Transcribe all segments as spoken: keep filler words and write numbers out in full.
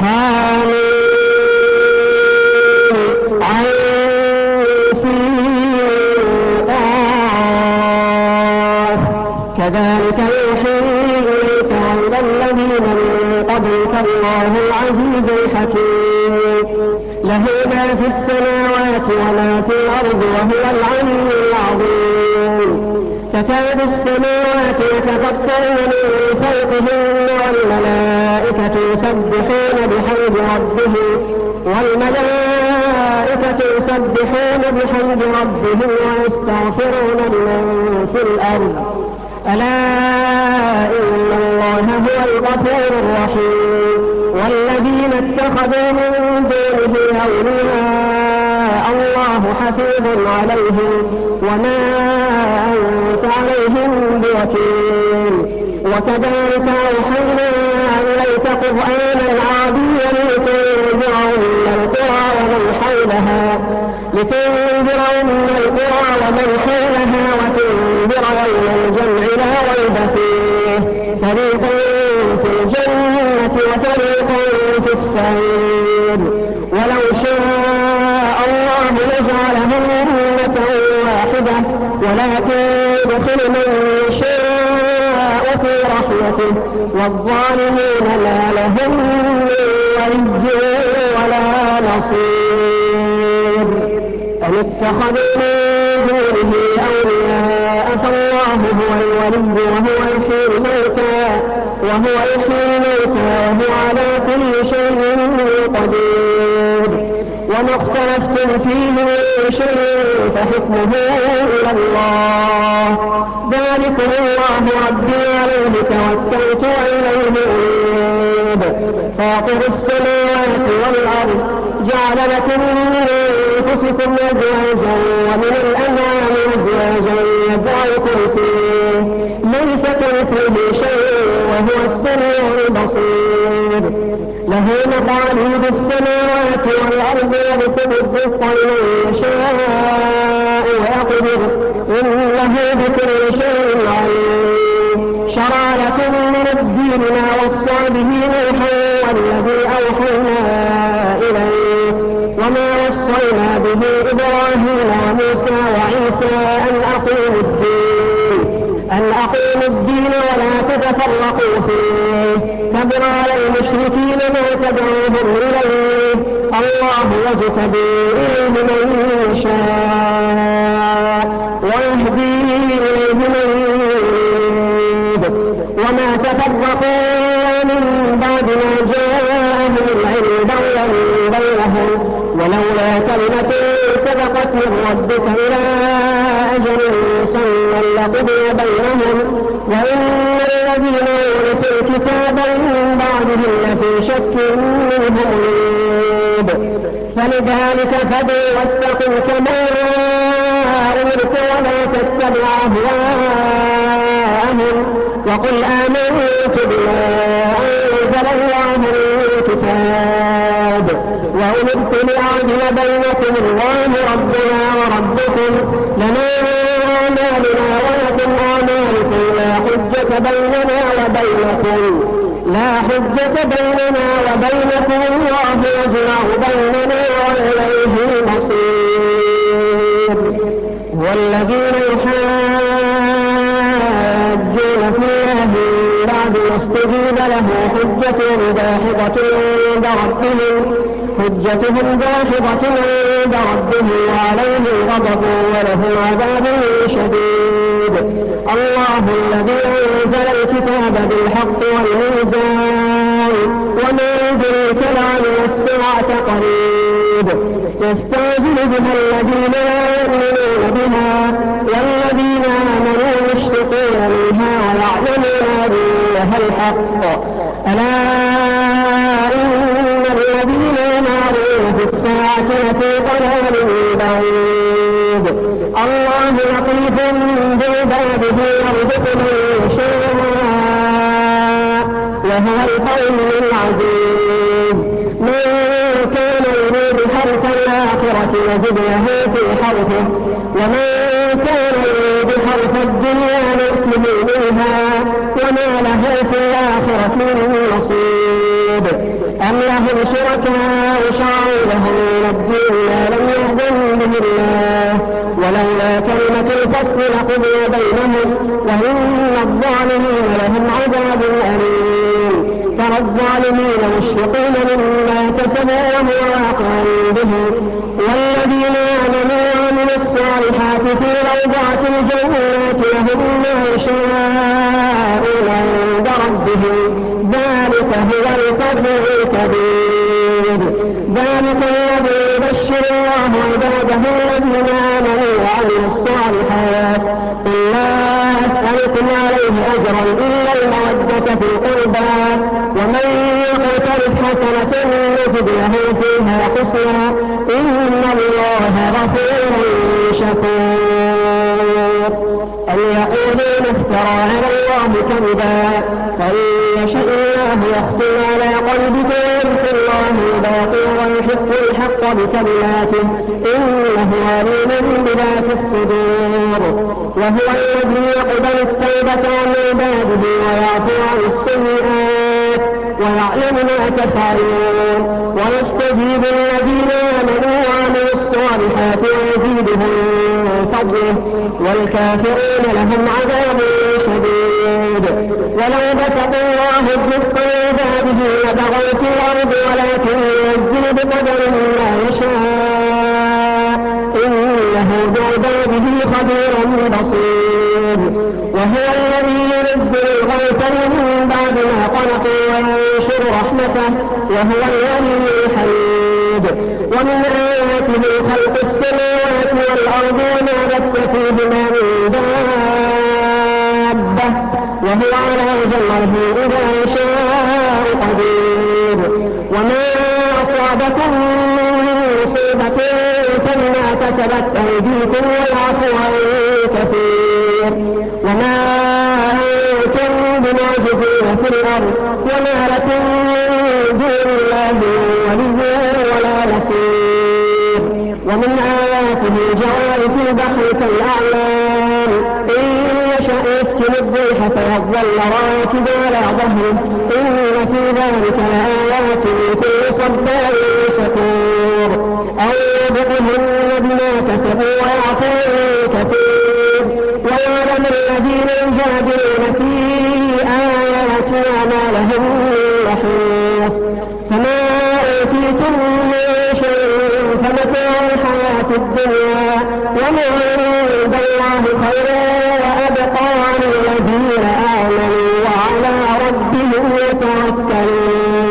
حامين كذلك يوحي إليك وإلى الذين من قبلك الله العزيز الحكيم له ما في السماوات وما في الأرض وهو العلي العظيم تكاد السماوات يتفطرن من فوقهن والملائكة يسبحون بحمد ربهم والملائكة يسبحون بحمد ربهم ويستغفرون لمن في الأرض ألا إن الله هو الغفور الرحيم والذين اتخذوا من دونه أولياء الله حفيظ عليهم وما أنت عليهم بوكيل وكذلك أوحينا إليك قرآنا عربيا لتنذر أم القرى ومن حولها لتنذر أم القرى ومن حولها وتنذر يوم الجمع لا ريب فيه فريق في الجنة وفريق في السعير ولو شاء الله لجعلهم أمة واحدة ولكن يدخل من يشاء في رحمته والظالمين ما لهم من ولي ولا نصير أم اتخذوا من دونه أولياء فالله هو الولي وهو يحيي الموتى وهو يحيي الموتى وهو على كل شيء قدير وما اختلفتم فيه من شيء فحكمه إلى الله ذلكم الله ربي عليه توكلت وإليه أنيب فاطر السماوات والأرض جعل لكم من أنفسكم أزواجا ومن الأنعام أزواجا يدعوكم فيه ليس كمثله شيء وهو السميع البصير له مقاليد السماوات والأرض يبسط الرزق لمن يشاء ويقدر إنه بكل شيء عليم شرع لكم من الدين ما وصى به نوحا والذي أوحينا إليه وما وصينا به إبراهيم وموسى وعيسى أن أقيموا الدين أن أقيموا الدين ولا تتفرقوا فيه كبر على المشركين ما تدعوهم إليه الله يجتبي إليه من يشاء ويهدي إليه من يريد وما تفرقوا من بعد ما جاءهم العلم بغيا بينهم ولولا كلمة سبقت من ربك إلى أجل مسمى لقضي بينهم وإن الذين أورثوا الكتاب من بعدهم لفي شك منه مريب فلذلك فادع واستقم كما أمرت ولا تتبع أهواءهم وقل آمنت بما أنزل الله من كتاب وأمرت لأعدل بينكم الله ربنا وربكم لنا أعمالنا ولكم أعمالكم لا حجة بيننا وبينكم لا حجة بيننا وبينكم الله يجمع بيننا وإليه المصير والذين يحاجون في الله بعد ما استجيب له حجتهم داحضة عند ربهم حجتهم داحضة عند ربهم وعليهم غضب ولهم عذاب شديد الله الذي أنزل الكتاب بالحق والميزان وما يدريك لعل الساعة قريب يستعجل بها الذين لا يؤمنون بها والذين آمنوا مشفقون منها ويعلمون أنها الحق ألا إن الذين يمارون في الساعة لفي ضلال بعيد الله لطيف بعباده يرزق من يشاء وهو القوي العزيز من كان يريد حرث الآخرة يزد له في حرثه ومن كان يريد حرث الدنيا نؤته منها وما له في الآخرة من نصيب أم لهم شركاء شرعوا لهم من الدين ما لم يأذن به الله ولولا كلمة الفصل لقضي بينهم وإن الظالمين لهم عذاب أليم. ترى الظالمين مشفقين مما كسبوا وهو واقع بهم والذين آمنوا وعملوا الصالحات في روضات الجنات لهم ما يشاءون عند ربهم ذلك هو الفضل الكبير. ذلك الذي يبشر الله عباده الذين آمنوا وعملوا الصالحات قل لا أسألكم عليه أجرا إلا المودة في القربى ومن يقترف حسنة نزد له فيها حسنا إن الله غفور شكور. أم يقولون افترى على الله كذبا فإن يشاء الله يختم على قلبك ويمحو الله الباطل ويحق الحق بكلماته إنه عليم بذات الصدور. وهو الذي يقبل التوبة عن عباده ويعفو عن السيئات ويعلم ما تفعلون ويستجيب الذين آمنوا وعملوا الصالحات ويزيدهم من فضله والكافرون لهم عذاب شديد. ولو بسط الله الرزق لعباده لبغوا في الأرض ولكن ينزل بقدر ما يشاء إنه بعباده خبير بصير. وهو الذي ينزل الغيث من بعد ما قنطوا وينشر رحمته وهو الولي الحميد. ومن آياته خلق السماوات والأرض وما بث فيهما من دابة وهو على جمعه إذا شاء قدير. وما أصابكم من مصيبة فبما كسبت أيديكم ويعفو عن كثير. وما أنتم بمعجزين في الأرض وما لكم من دون الله ولي ولا نصير. ومن آياته جعل في البحر كالأعلام إن يشأ يسكن الريح فيظل راكدا على ظهره إن في ذلك لآيات لكل صبار شكور. أو يبقهن بما كسبوا ويعفو عن كثير. ويعلم الذين يجادلون في آياتنا ما لهم من محيص. فما أوتيتم من شيء فمتاع الحياة الدنيا وما عند الله خير وأبقى للذين آمنوا وعلى ربهم يتوكلون.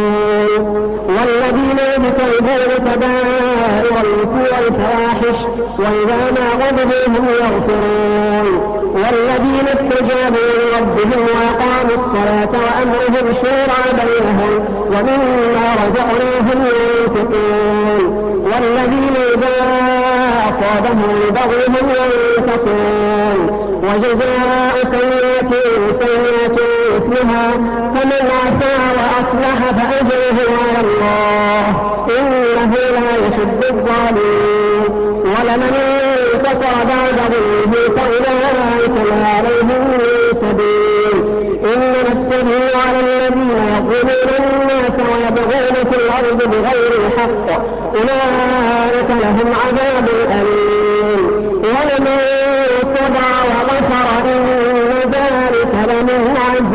والذين يجتنبون كبائر الإثم والفواحش وإذا ما غضبوا هم يغفرون. والذين استجابوا لربهم وأقاموا الصلاة وأمرهم شورى بينهم ومما رزقناهم ينفقون. والذين إذا أصابهم بغي هم ينتصرون. وجزاء سيئة سيئة مثلها فمن عفا وأصلح فأجره على الله إنه لا يحب الظالمين. ولمن انتصر بعد ظلمه فأولئك ما عليهم من سبيل إنما السبيل على الذين يظلمون الناس ويبغون في الأرض بغير الحق أولئك لهم عذاب أليم. ولمن صبر وغفر إن ذلك لمن عزم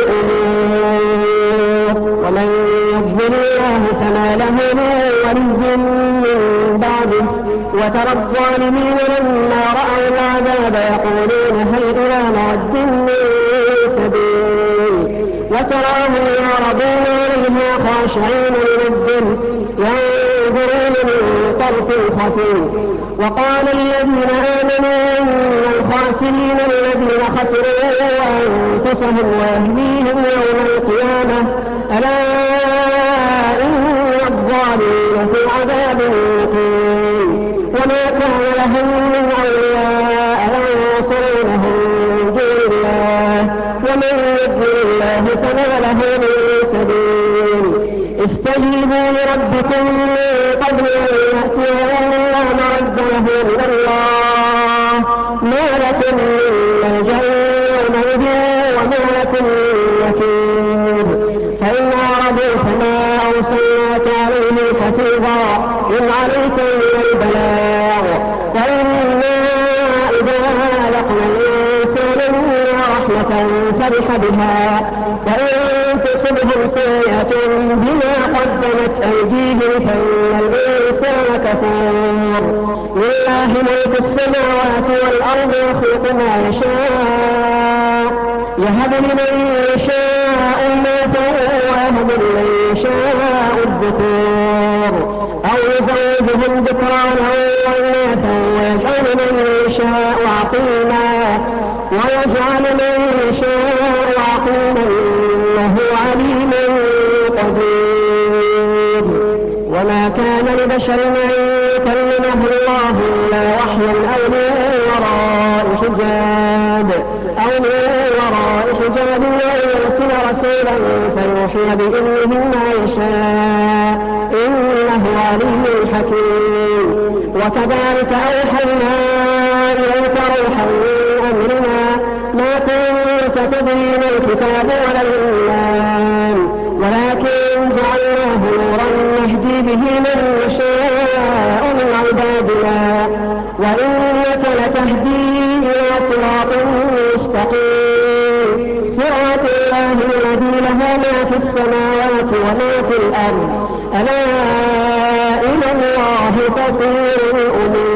الأمور. ومن يضلل الله فما له من ولي من بعده. وترى الظالمين لما رأوا العذاب يقولون هل إلى مرد من سبيل. وتراهم يعرضون عليها خاشعين من الذل ينظرون من طرف خفي. وقال الذين آمنوا إن الخاسرين الذين خسروا أنفسهم وأهليهم يوم القيامة ألا إن الظالمين في عذاب مقيم. وما كان لهم من أولياء ينصرونهم من دون الله ومن يضلل الله فما له من سبيل. استجيبوا لربكم من قبل أن يأتي يوم لا مرد له من الله ما لكم من ملجأ يومئذ وما لكم من نكير. فإن أعرضوا فما أرسلناك عليهم حفيظا إن عليك إلا البلاغ وإنا إذا أذقنا الإنسان منا رحمة فرح بها وإن تصبهم سيئة بما قدمت أيديهم فإن الإنسان كفور لله ملك السماوات والأرض يخلق ما يشاء يهب لمن يشاء إناثا ويهب لمن يشاء الذكور أو يزوجهم ذكرانا وإناثا ويجعل من يشاء عقيما ويجعل من يشاء عقيما إنه عليم قدير وما كان لبشر أن يكلمه الله إلا وحيا أو من وراء حجاب أو من وراء حجاب أو يرسل رسولا فيوحي بإذنه ما يشاء إنه عليم حكيم وكذلك أوحينا إليك روحا من أمرنا ما كنت تدري ما الكتاب ولا الإيمان ولكن جعلناه نورا نهدي به من نشاء من عبادنا وإنك لتهدي إلى صراط مستقيم صراط الله الذي له ما في السماوات وما في الأرض ألا إلى الله تصير الأمور.